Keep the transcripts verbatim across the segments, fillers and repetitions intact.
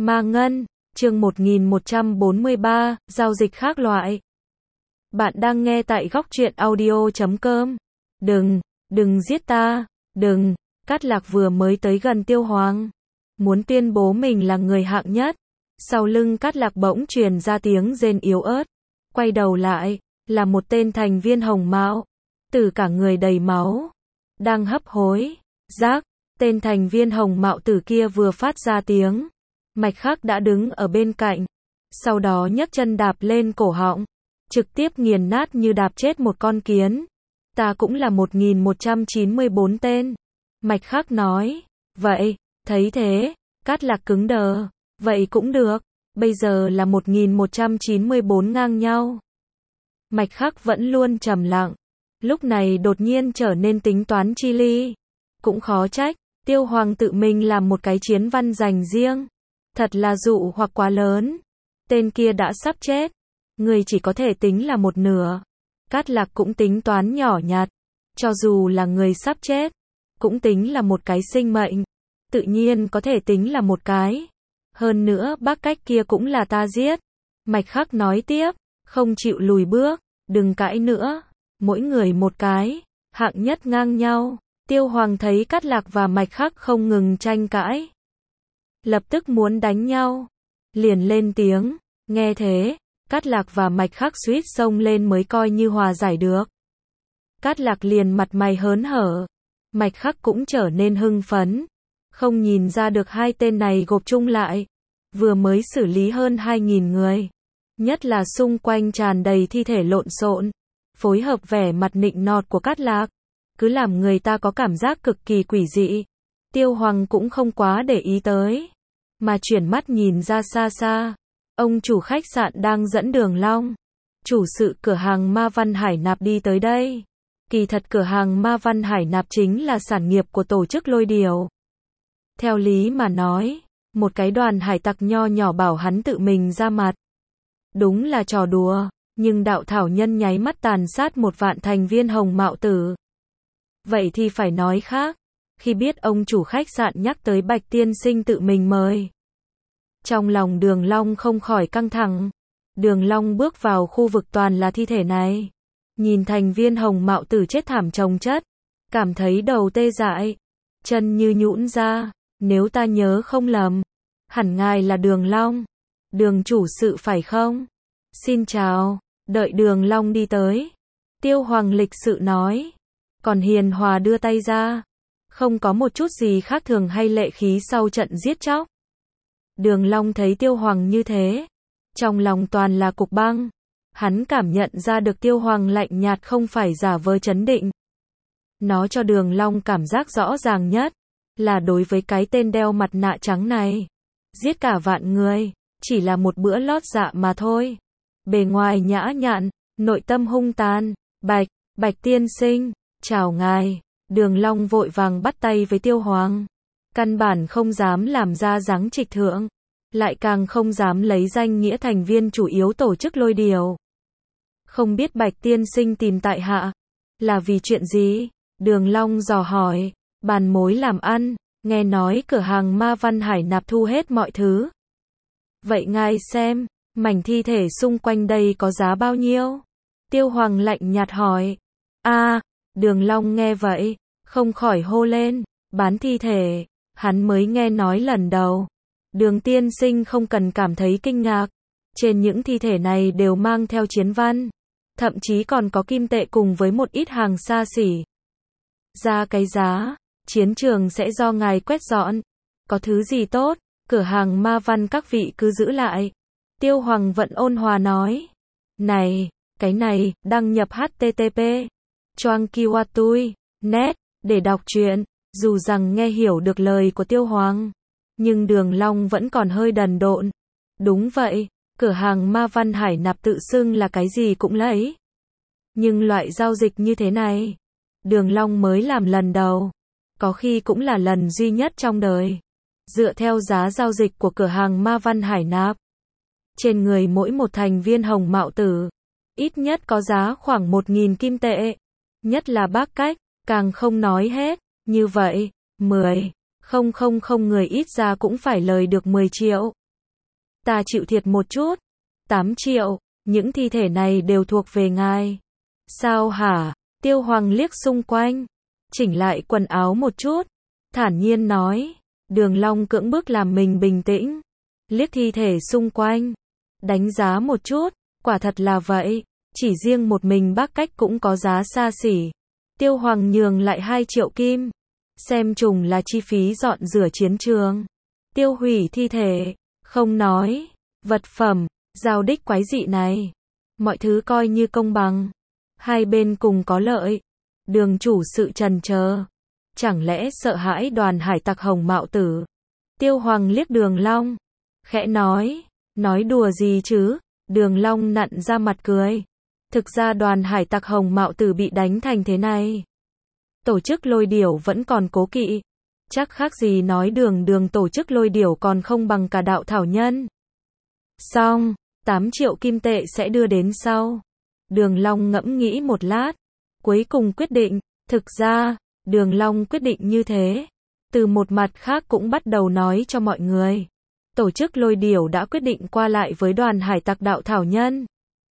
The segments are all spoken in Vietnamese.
Ma Ngân, chương một nghìn một trăm bốn mươi ba, giao dịch khác loại. Bạn đang nghe tại góc truyện audio chấm com. Đừng, đừng giết ta, đừng. Cát Lạc vừa mới tới gần Tiêu Hoàng, muốn tuyên bố mình là người hạng nhất. Sau lưng Cát Lạc bỗng truyền ra tiếng rên yếu ớt. Quay đầu lại, là một tên thành viên hồng mạo, tử cả người đầy máu, đang hấp hối. Rác, tên thành viên hồng mạo tử kia vừa phát ra tiếng, Mạch Khắc đã đứng ở bên cạnh, sau đó nhấc chân đạp lên cổ họng, trực tiếp nghiền nát như đạp chết một con kiến. Ta cũng là một nghìn một trăm chín mươi bốn tên. Mạch Khắc nói. Vậy, thấy thế, Cát Lạc cứng đờ. Vậy cũng được, bây giờ là một nghìn một trăm chín mươi bốn ngang nhau. Mạch Khắc vẫn luôn trầm lặng, lúc này đột nhiên trở nên tính toán chi ly. Cũng khó trách, Tiêu Hoàng tự mình làm một cái chiến văn dành riêng. Thật là dụ hoặc quá lớn. Tên kia đã sắp chết, người chỉ có thể tính là một nửa. Cát Lạc cũng tính toán nhỏ nhặt, cho dù là người sắp chết, cũng tính là một cái sinh mệnh, tự nhiên có thể tính là một cái. Hơn nữa bác cách kia cũng là ta giết. Mạch Khắc nói tiếp, không chịu lùi bước, đừng cãi nữa, mỗi người một cái, hạng nhất ngang nhau. Tiêu Hoàng thấy Cát Lạc và Mạch Khắc không ngừng tranh cãi, lập tức muốn đánh nhau, liền lên tiếng. Nghe thế, Cát Lạc và Mạch Khắc suýt xông lên mới coi như hòa giải được. Cát Lạc liền mặt mày hớn hở, Mạch Khắc cũng trở nên hưng phấn, không nhìn ra được hai tên này gộp chung lại, vừa mới xử lý hơn hai nghìn người, nhất là xung quanh tràn đầy thi thể lộn xộn, phối hợp vẻ mặt nịnh nọt của Cát Lạc, cứ làm người ta có cảm giác cực kỳ quỷ dị. Tiêu Hoàng cũng không quá để ý tới, mà chuyển mắt nhìn ra xa xa, ông chủ khách sạn đang dẫn Đường Long, chủ sự cửa hàng Ma Văn Hải Nạp đi tới đây. Kỳ thật cửa hàng Ma Văn Hải Nạp chính là sản nghiệp của tổ chức Lôi Điểu. Theo lý mà nói, một cái đoàn hải tặc nho nhỏ bảo hắn tự mình ra mặt, đúng là trò đùa, nhưng đạo thảo nhân nháy mắt tàn sát một vạn thành viên hồng mạo tử. Vậy thì phải nói khác, khi biết ông chủ khách sạn nhắc tới Bạch tiên sinh tự mình mời, trong lòng Đường Long không khỏi căng thẳng. Đường Long bước vào khu vực toàn là thi thể này, nhìn thành viên hồng mạo tử chết thảm chồng chất, cảm thấy đầu tê dại, chân như nhũn ra. Nếu ta nhớ không lầm, hẳn ngài là Đường Long, Đường chủ sự phải không? Xin chào. Đợi Đường Long đi tới, Tiêu Hoàng lịch sự nói, còn hiền hòa đưa tay ra, không có một chút gì khác thường hay lệ khí sau trận giết chóc. Đường Long thấy Tiêu Hoàng như thế, trong lòng toàn là cục băng. Hắn cảm nhận ra được Tiêu Hoàng lạnh nhạt không phải giả vờ trấn định. Nó cho Đường Long cảm giác rõ ràng nhất, là đối với cái tên đeo mặt nạ trắng này, giết cả vạn người, chỉ là một bữa lót dạ mà thôi. Bề ngoài nhã nhặn, nội tâm hung tàn. Bạch, Bạch tiên sinh, chào ngài. Đường Long vội vàng bắt tay với Tiêu Hoàng, căn bản không dám làm ra dáng trịch thượng, lại càng không dám lấy danh nghĩa thành viên chủ yếu tổ chức Lôi Điểu. Không biết Bạch tiên sinh tìm tại hạ là vì chuyện gì? Đường Long dò hỏi. Bàn mối làm ăn, nghe nói cửa hàng Ma Văn Hải Nạp thu hết mọi thứ. Vậy ngài xem, mảnh thi thể xung quanh đây có giá bao nhiêu? Tiêu Hoàng lạnh nhạt hỏi. A, à, Đường Long nghe vậy, không khỏi hô lên, bán thi thể, hắn mới nghe nói lần đầu. Đường tiên sinh không cần cảm thấy kinh ngạc, trên những thi thể này đều mang theo chiến văn, thậm chí còn có kim tệ cùng với một ít hàng xa xỉ. Ra cái giá, chiến trường sẽ do ngài quét dọn, có thứ gì tốt, cửa hàng Ma Văn các vị cứ giữ lại. Tiêu Hoàng vẫn ôn hòa nói. Này, cái này, đăng nhập H T T P choang kiwatui net để đọc truyện. Dù rằng nghe hiểu được lời của Tiêu Hoàng, nhưng Đường Long vẫn còn hơi đần độn. Đúng vậy, cửa hàng Ma Văn Hải Nạp tự xưng là cái gì cũng lấy, nhưng loại giao dịch như thế này, Đường Long mới làm lần đầu, có khi cũng là lần duy nhất trong đời. Dựa theo giá giao dịch của cửa hàng Ma Văn Hải Nạp, trên người mỗi một thành viên hồng mạo tử, ít nhất có giá khoảng một nghìn kim tệ. Nhất là bác cách, càng không nói hết. Như vậy, mười, không không không người ít ra cũng phải lời được mười triệu. Ta chịu thiệt một chút. tám triệu, những thi thể này đều thuộc về ngài. Sao hả? Tiêu Hoàng liếc xung quanh, chỉnh lại quần áo một chút, thản nhiên nói. Đường Long cưỡng bức làm mình bình tĩnh, liếc thi thể xung quanh, đánh giá một chút, quả thật là vậy, chỉ riêng một mình Bác Cách cũng có giá xa xỉ. Tiêu Hoàng nhường lại hai triệu kim, xem chừng là chi phí dọn rửa chiến trường, tiêu hủy thi thể, không nói, vật phẩm, giao đích quái dị này. Mọi thứ coi như công bằng, hai bên cùng có lợi. Đường chủ sự trần chờ, chẳng lẽ sợ hãi đoàn hải tặc Hồng Mạo Tử? Tiêu Hoàng liếc Đường Long, khẽ nói, nói đùa gì chứ? Đường Long nặn ra mặt cười. Thực ra đoàn hải tặc Hồng Mạo Tử bị đánh thành thế này, tổ chức Lôi Điểu vẫn còn cố kỵ. Chắc khác gì nói đường đường tổ chức Lôi Điểu còn không bằng cả đạo thảo nhân. Xong, tám triệu kim tệ sẽ đưa đến sau. Đường Long ngẫm nghĩ một lát, cuối cùng quyết định. Thực ra, Đường Long quyết định như thế, từ một mặt khác cũng bắt đầu nói cho mọi người. Tổ chức Lôi Điểu đã quyết định qua lại với đoàn hải tặc đạo thảo nhân,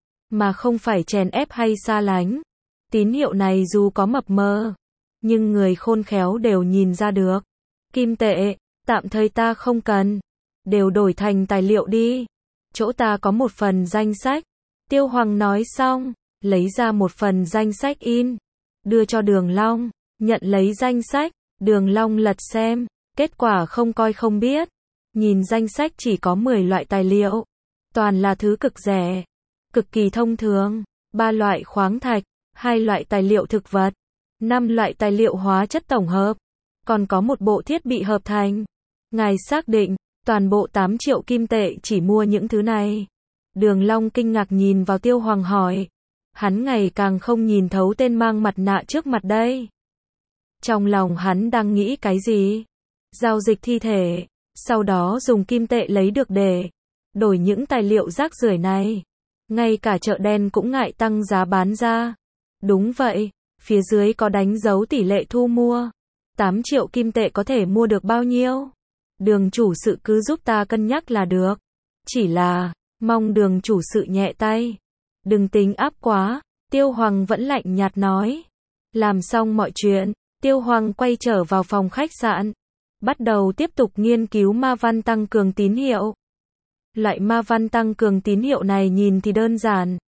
mà không phải chèn ép hay xa lánh. Tín hiệu này dù có mập mờ, nhưng người khôn khéo đều nhìn ra được. Kim tệ, tạm thời ta không cần, đều đổi thành tài liệu đi. Chỗ ta có một phần danh sách. Tiêu Hoàng nói xong, lấy ra một phần danh sách in, đưa cho Đường Long. Nhận lấy danh sách, Đường Long lật xem, kết quả không coi không biết. Nhìn danh sách chỉ có mười loại tài liệu, toàn là thứ cực rẻ, cực kỳ thông thường. Ba loại khoáng thạch, hai loại tài liệu thực vật, năm loại tài liệu hóa chất tổng hợp, còn có một bộ thiết bị hợp thành. Ngài xác định, toàn bộ tám triệu kim tệ chỉ mua những thứ này. Đường Long kinh ngạc nhìn vào Tiêu Hoàng hỏi. Hắn ngày càng không nhìn thấu tên mang mặt nạ trước mặt đây. Trong lòng hắn đang nghĩ cái gì? Giao dịch thi thể, sau đó dùng kim tệ lấy được để đổi những tài liệu rác rưởi này. Ngay cả chợ đen cũng ngại tăng giá bán ra. Đúng vậy, phía dưới có đánh dấu tỷ lệ thu mua. tám triệu kim tệ có thể mua được bao nhiêu? Đường chủ sự cứ giúp ta cân nhắc là được. Chỉ là, mong đường chủ sự nhẹ tay. Đừng tính áp quá, Tiêu Hoàng vẫn lạnh nhạt nói. Làm xong mọi chuyện, Tiêu Hoàng quay trở vào phòng khách sạn, bắt đầu tiếp tục nghiên cứu ma văn tăng cường tín hiệu. Loại ma văn tăng cường tín hiệu này nhìn thì đơn giản,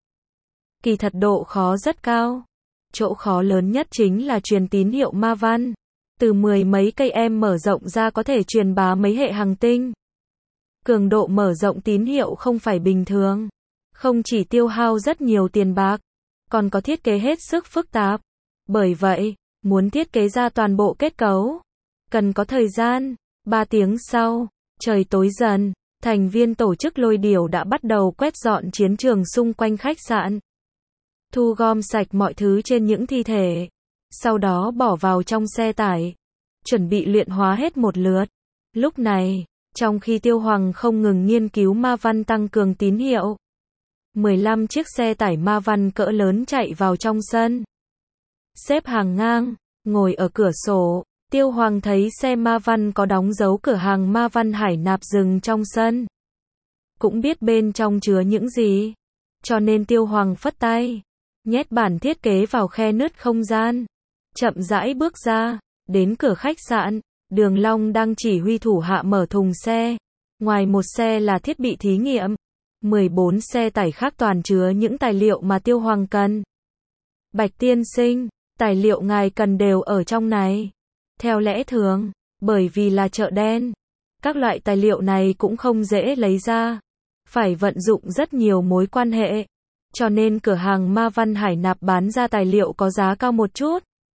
kỳ thật độ khó rất cao. Chỗ khó lớn nhất chính là truyền tín hiệu ma văn. Từ mười mấy cây em mở rộng ra có thể truyền bá mấy hệ hành tinh. Cường độ mở rộng tín hiệu không phải bình thường. Không chỉ tiêu hao rất nhiều tiền bạc, còn có thiết kế hết sức phức tạp. Bởi vậy, muốn thiết kế ra toàn bộ kết cấu, cần có thời gian. Ba tiếng sau, trời tối dần, thành viên tổ chức Lôi Điểu đã bắt đầu quét dọn chiến trường xung quanh khách sạn. Thu gom sạch mọi thứ trên những thi thể, sau đó bỏ vào trong xe tải, chuẩn bị luyện hóa hết một lượt. Lúc này, trong khi Tiêu Hoàng không ngừng nghiên cứu ma văn tăng cường tín hiệu, mười lăm chiếc xe tải ma văn cỡ lớn chạy vào trong sân. Xếp hàng ngang, ngồi ở cửa sổ, Tiêu Hoàng thấy xe ma văn có đóng dấu cửa hàng ma văn Hải Nạp dừng trong sân. Cũng biết bên trong chứa những gì, cho nên Tiêu Hoàng phất tay, nhét bản thiết kế vào khe nứt không gian, chậm rãi bước ra, đến cửa khách sạn. Đường Long đang chỉ huy thủ hạ mở thùng xe. Ngoài một xe là thiết bị thí nghiệm, mười bốn xe tải khác toàn chứa những tài liệu mà Tiêu Hoàng cần. Bạch tiên sinh, tài liệu ngài cần đều ở trong này. Theo lẽ thường, bởi vì là chợ đen, các loại tài liệu này cũng không dễ lấy ra, phải vận dụng rất nhiều mối quan hệ, cho nên cửa hàng ma văn Hải Nạp bán ra tài liệu có giá cao một chút.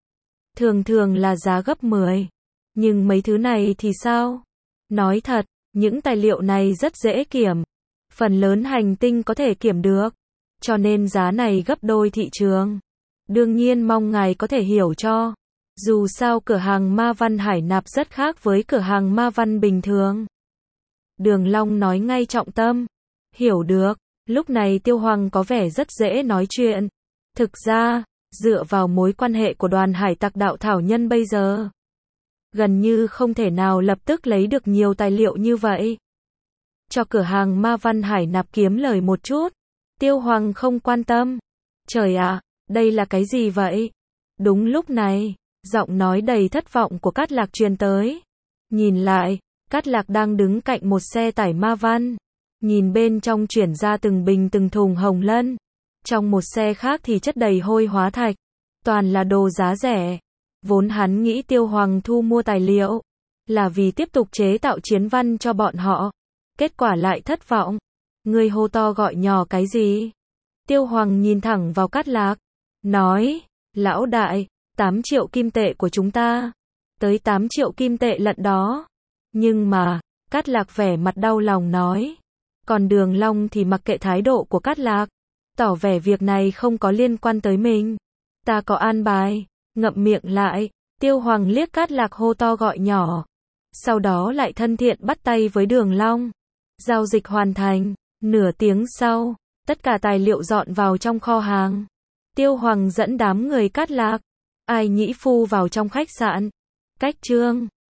Thường thường là giá gấp mười. Nhưng mấy thứ này thì sao? Nói thật, những tài liệu này rất dễ kiểm. Phần lớn hành tinh có thể kiểm được. Cho nên giá này gấp đôi thị trường. Đương nhiên mong ngài có thể hiểu cho. Dù sao cửa hàng ma văn Hải Nạp rất khác với cửa hàng ma văn bình thường. Đường Long nói ngay trọng tâm. Hiểu được. Lúc này Tiêu Hoàng có vẻ rất dễ nói chuyện. Thực ra, dựa vào mối quan hệ của đoàn hải tặc đạo thảo nhân bây giờ, gần như không thể nào lập tức lấy được nhiều tài liệu như vậy. cho cửa hàng Ma Văn Hải nạp kiếm lời một chút. Tiêu Hoàng không quan tâm. Trời ạ, đây là cái gì vậy? Đúng lúc này, giọng nói đầy thất vọng của Cát Lạc truyền tới. Nhìn lại, Cát Lạc đang đứng cạnh một xe tải Ma Văn. Nhìn bên trong chuyển ra từng bình từng thùng hồng lân. Trong một xe khác thì chất đầy hôi hóa thạch. Toàn là đồ giá rẻ. Vốn hắn nghĩ Tiêu Hoàng thu mua tài liệu là vì tiếp tục chế tạo chiến văn cho bọn họ. Kết quả lại thất vọng. Ngươi hô to gọi nhỏ cái gì? Tiêu Hoàng nhìn thẳng vào Cát Lạc. Nói, lão đại, tám triệu kim tệ của chúng ta. Tới tám triệu kim tệ lận đó. Nhưng mà, Cát Lạc vẻ mặt đau lòng nói. Còn Đường Long thì mặc kệ thái độ của Cát Lạc. Tỏ vẻ việc này không có liên quan tới mình. Ta có an bài. Ngậm miệng lại. Tiêu Hoàng liếc Cát Lạc hô to gọi nhỏ. Sau đó lại thân thiện bắt tay với Đường Long. Giao dịch hoàn thành. Nửa tiếng sau, tất cả tài liệu dọn vào trong kho hàng. Tiêu Hoàng dẫn đám người Cát Lạc, Ai Nhĩ Phu vào trong khách sạn. Cách chương